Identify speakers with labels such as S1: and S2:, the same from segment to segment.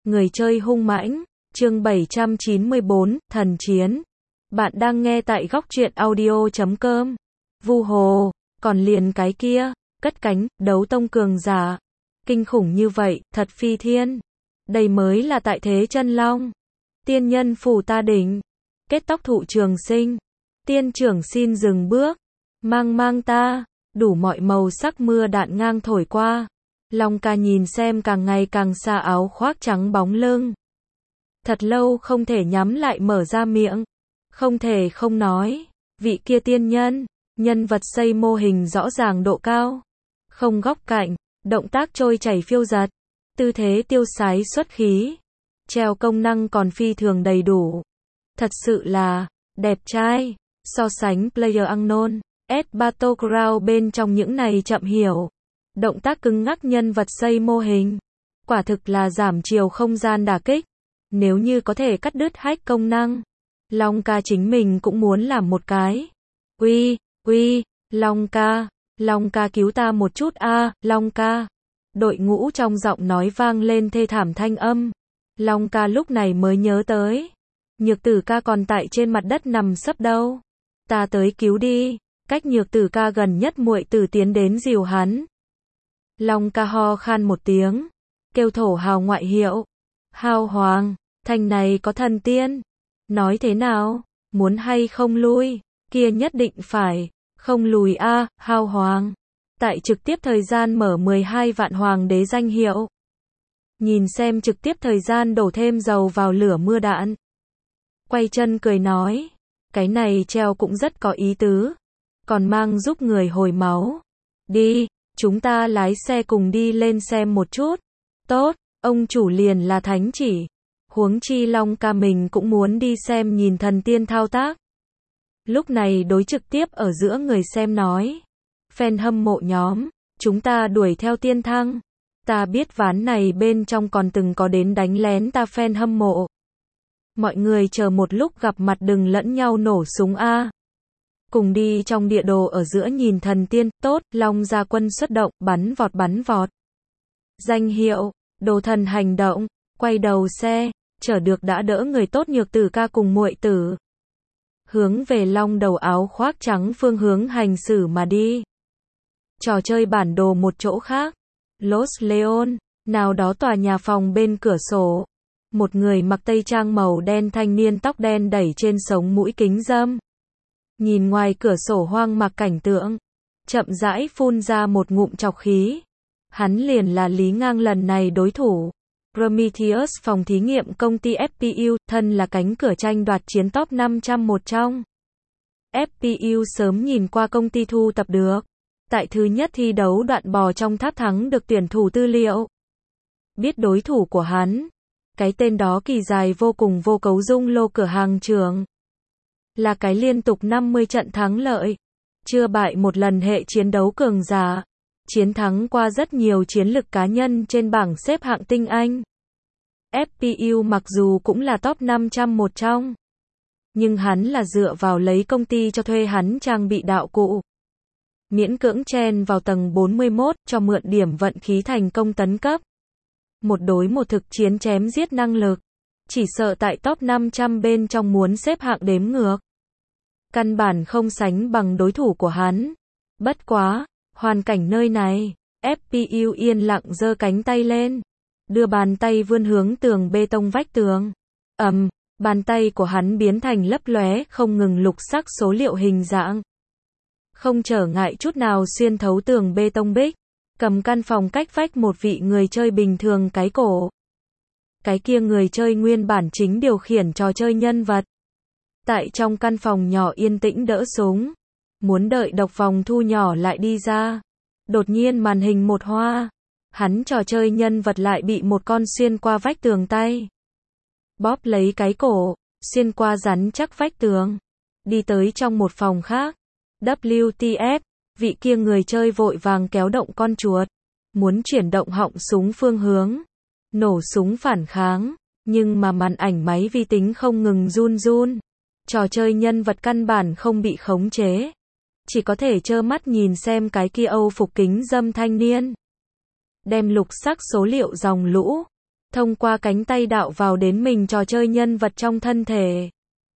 S1: Người chơi hung mãnh, chương 794, thần chiến. Bạn đang nghe tại góc truyện audio.com. Vu Hồ, còn liền cái kia, cất cánh, đấu tông cường giả. Kinh khủng như vậy, thật phi thiên. Đây mới là tại thế chân long. Tiên nhân phù ta đỉnh. Kết tóc thụ trường sinh. Tiên trưởng xin dừng bước. Mang ta, đủ mọi màu sắc mưa đạn ngang thổi qua. Long ca nhìn xem càng ngày càng xa áo khoác trắng bóng lưng. Thật lâu không thể nhắm lại mở ra miệng. Không thể không nói. Vị kia tiên nhân, nhân vật xây mô hình rõ ràng độ cao. Không góc cạnh, động tác trôi chảy phiêu dật. Tư thế tiêu sái xuất khí. Treo công năng còn phi thường đầy đủ. Thật sự là, đẹp trai. So sánh PlayerUnknown, S Battleground bên trong những này chậm hiểu. Động tác cứng ngắc nhân vật xây mô hình. Quả thực là giảm chiều không gian đả kích. Nếu như có thể cắt đứt hack công năng. Long ca chính mình cũng muốn làm một cái. Uy, Long ca cứu ta một chút a, Long ca. Đội ngũ trong giọng nói vang lên thê thảm thanh âm. Long ca lúc này mới nhớ tới. Nhược tử ca còn tại trên mặt đất nằm sấp đâu. Ta tới cứu đi. Cách nhược tử ca gần nhất muội tử tiến đến dìu hắn. Long ca ho khan một tiếng. Kêu thổ hào ngoại hiệu. Hào hoàng, thành này có thần tiên. Nói thế nào? Muốn hay không lui? Kia nhất định phải. Không lùi a, hào hoàng. Tại trực tiếp thời gian mở 12 vạn hoàng đế danh hiệu. Nhìn xem trực tiếp thời gian đổ thêm dầu vào lửa mưa đạn. Quay chân cười nói. Cái này treo cũng rất có ý tứ. Còn mang giúp người hồi máu. Đi, chúng ta lái xe cùng đi lên xem một chút. Tốt, ông chủ liền là thánh chỉ. Huống chi Long ca mình cũng muốn đi xem nhìn thần tiên thao tác. Lúc này đối trực tiếp ở giữa người xem nói. Fan hâm mộ nhóm, chúng ta đuổi theo tiên thăng. Ta biết ván này bên trong còn từng có đến đánh lén ta fan hâm mộ. Mọi người chờ một lúc gặp mặt đừng lẫn nhau nổ súng a. Cùng đi trong địa đồ ở giữa nhìn thần tiên, tốt, Long gia quân xuất động, bắn vọt. Danh hiệu, đồ thần hành động, quay đầu xe, chở được đã đỡ người tốt nhược tử ca cùng muội tử. Hướng về Long đầu áo khoác trắng phương hướng hành xử mà đi. Trò chơi bản đồ một chỗ khác. Los Leon, nào đó tòa nhà phòng bên cửa sổ. Một người mặc tây trang màu đen thanh niên tóc đen đẩy trên sống mũi kính râm. Nhìn ngoài cửa sổ hoang mạc cảnh tượng. Chậm rãi phun ra một ngụm trọc khí. Hắn liền là Lý Ngang lần này đối thủ. Prometheus phòng thí nghiệm công ty FPU, thân là cánh cửa tranh đoạt chiến top 500 một trong. FPU sớm nhìn qua công ty thu tập được. Tại thứ nhất thi đấu đoạn bò trong tháp thắng được tuyển thủ tư liệu. Biết đối thủ của hắn. Cái tên đó kỳ dài vô cùng vô cấu dung lô cửa hàng trường. Là cái liên tục 50 trận thắng lợi. Chưa bại một lần hệ chiến đấu cường giả. Chiến thắng qua rất nhiều chiến lực cá nhân trên bảng xếp hạng tinh anh. FPU mặc dù cũng là top 500 một trong. Nhưng hắn là dựa vào lấy công ty cho thuê hắn trang bị đạo cụ. Miễn cưỡng chen vào tầng 41 cho mượn điểm vận khí thành công tấn cấp. Một đối một thực chiến chém giết năng lực. Chỉ sợ tại top 500 bên trong muốn xếp hạng đếm ngược. Căn bản không sánh bằng đối thủ của hắn. Bất quá, hoàn cảnh nơi này, FPU yên lặng giơ cánh tay lên. Đưa bàn tay vươn hướng tường bê tông vách tường. Bàn tay của hắn biến thành lấp lóe không ngừng lục sắc số liệu hình dạng. Không trở ngại chút nào xuyên thấu tường bê tông bích. Cầm căn phòng cách vách một vị người chơi bình thường cái cổ. Cái kia người chơi nguyên bản chính điều khiển trò chơi nhân vật. Tại trong căn phòng nhỏ yên tĩnh đỡ súng. Muốn đợi độc vòng thu nhỏ lại đi ra. Đột nhiên màn hình một hoa. Hắn trò chơi nhân vật lại bị một con xuyên qua vách tường tay. Bóp lấy cái cổ, xuyên qua rắn chắc vách tường. Đi tới trong một phòng khác. WTF, vị kia người chơi vội vàng kéo động con chuột. Muốn chuyển động họng súng phương hướng. Nổ súng phản kháng. Nhưng mà màn ảnh máy vi tính không ngừng run. Trò chơi nhân vật căn bản không bị khống chế. Chỉ có thể trơ mắt nhìn xem cái kia Âu phục kính râm thanh niên. Đem lục sắc số liệu dòng lũ. thông qua cánh tay đạo vào đến mình trò chơi nhân vật trong thân thể.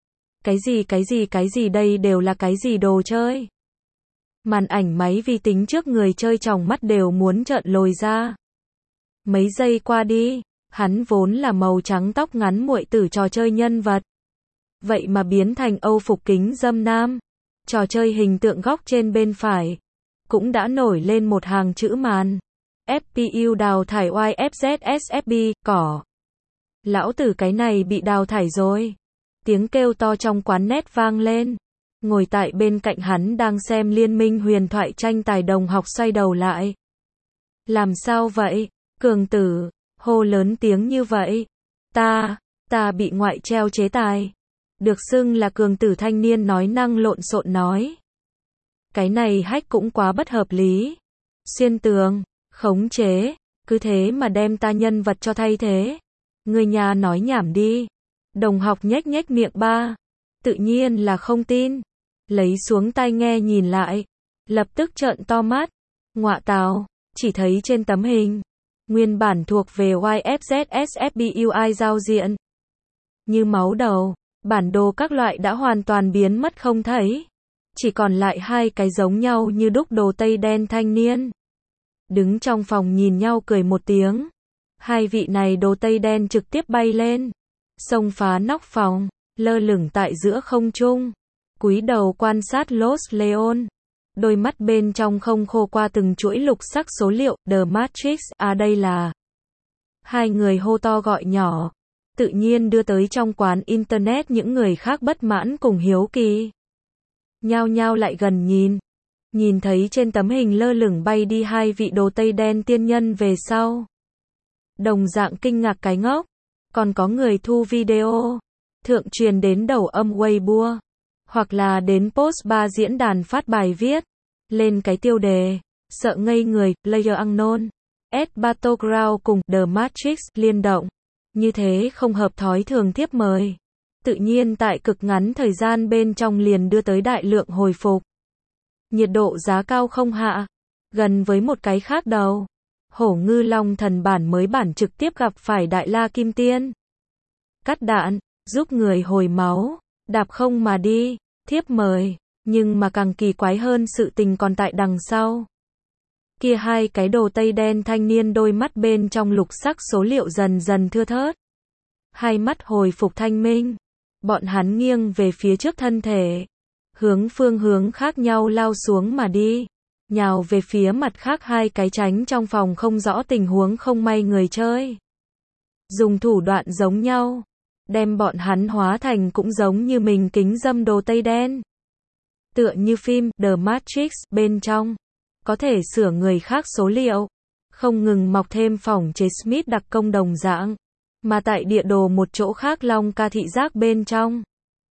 S1: Cái gì đây đều là cái gì đồ chơi? Màn ảnh máy vi tính trước người chơi tròng mắt đều muốn trợn lồi ra. Mấy giây qua đi, hắn vốn là màu trắng tóc ngắn muội tử trò chơi nhân vật. Vậy mà biến thành Âu phục kính dâm nam. Trò chơi hình tượng góc trên bên phải. Cũng đã nổi lên một hàng chữ màn. FPU đào thải YFZSFB, cỏ. Lão tử cái này bị đào thải rồi. Tiếng kêu to trong quán net vang lên. Ngồi tại bên cạnh hắn đang xem Liên minh huyền thoại tranh tài đồng học xoay đầu lại. Làm sao vậy? Cường tử, hô lớn tiếng như vậy. Ta bị ngoại treo chế tài. Được xưng là cường tử thanh niên nói năng lộn xộn nói. Cái này hack cũng quá bất hợp lý. Xuyên tường, khống chế, cứ thế mà đem ta nhân vật cho thay thế. Người nhà nói nhảm đi. Đồng học nhếch nhếch miệng ba. Tự nhiên là không tin. Lấy xuống tai nghe nhìn lại. Lập tức trợn to mắt. Ngọa tào, chỉ thấy trên tấm hình. Nguyên bản thuộc về YFZSFBUI giao diện. Như máu đầu, bản đồ các loại đã hoàn toàn biến mất không thấy. Chỉ còn lại hai cái giống nhau như đúc đồ tây đen thanh niên. Đứng trong phòng nhìn nhau cười một tiếng. Hai vị này đồ tây đen trực tiếp bay lên. Xông phá nóc phòng, lơ lửng tại giữa không trung. Cúi đầu quan sát Los Leon. Đôi mắt bên trong không khô qua từng chuỗi lục sắc số liệu, The Matrix, đây là. Hai người hô to gọi nhỏ. Tự nhiên đưa tới trong quán internet những người khác bất mãn cùng hiếu kỳ. Nhao nhao lại gần nhìn. Nhìn thấy trên tấm hình lơ lửng bay đi hai vị đồ tây đen tiên nhân về sau. Đồng dạng kinh ngạc cái ngốc. Còn có người thu video. Thượng truyền đến đầu âm Weibo. Hoặc là đến post 3 diễn đàn phát bài viết. Lên cái tiêu đề. Sợ ngây người, PlayerUnknown. Battleground cùng The Matrix liên động. Như thế không hợp thói thường thiếp mời. Tự nhiên tại cực ngắn thời gian bên trong liền đưa tới đại lượng hồi phục. Nhiệt độ giá cao không hạ. Gần với một cái khác đầu. Hổ ngư long thần bản mới bản trực tiếp gặp phải đại la kim tiên. Cắt đạn, giúp người hồi máu, đạp không mà đi, thiếp mời. Nhưng mà càng kỳ quái hơn sự tình còn tại đằng sau. Kia hai cái đồ tây đen thanh niên đôi mắt bên trong lục sắc số liệu dần dần thưa thớt. Hai mắt hồi phục thanh minh. Bọn hắn nghiêng về phía trước thân thể. Hướng phương hướng khác nhau lao xuống mà đi. Nhào về phía mặt khác hai cái tránh trong phòng không rõ tình huống không may người chơi. Dùng thủ đoạn giống nhau. Đem bọn hắn hóa thành cũng giống như mình kính dâm đồ tây đen. Tựa như phim The Matrix bên trong. Có thể sửa người khác số liệu. Không ngừng mọc thêm phỏng chế Smith đặc công đồng dạng. Mà tại địa đồ một chỗ khác Long ca thị giác bên trong.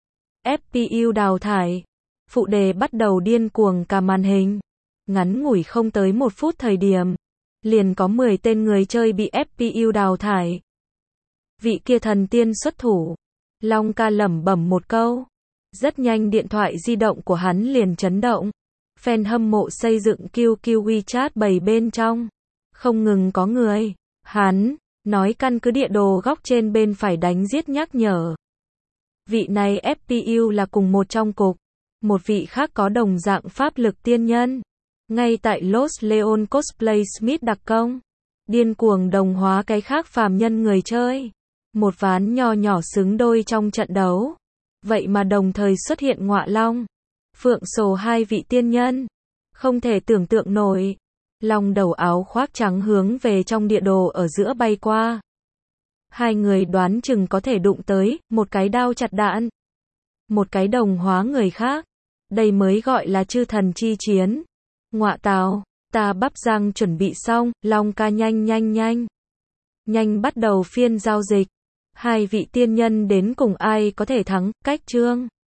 S1: FPU đào thải. Phụ đề bắt đầu điên cuồng cả màn hình. Ngắn ngủi không tới 1 phút thời điểm. Liền có 10 tên người chơi bị FPU đào thải. Vị kia thần tiên xuất thủ. Long ca lẩm bẩm một câu. Rất nhanh điện thoại di động của hắn liền chấn động. Fan hâm mộ xây dựng QQ WeChat bầy bên trong. Không ngừng có người. Hắn nói căn cứ địa đồ góc trên bên phải đánh giết nhắc nhở. Vị này FPU là cùng một trong cục. Một vị khác có đồng dạng pháp lực tiên nhân. Ngay tại Los Leon cosplay Smith đặc công. Điên cuồng đồng hóa cái khác phàm nhân người chơi. Một ván nho nhỏ xứng đôi trong trận đấu. Vậy mà đồng thời xuất hiện Ngọa Long. Phượng Sồ hai vị tiên nhân. Không thể tưởng tượng nổi. Long đầu áo khoác trắng hướng về trong địa đồ ở giữa bay qua. Hai người đoán chừng có thể đụng tới, một cái đao chặt đạn. Một cái đồng hóa người khác. Đây mới gọi là chư thần chi chiến. Ngọa tào, ta bắp răng chuẩn bị xong, Long ca nhanh. Nhanh bắt đầu phiên giao dịch. Hai vị tiên nhân đến cùng ai có thể thắng, cách chương.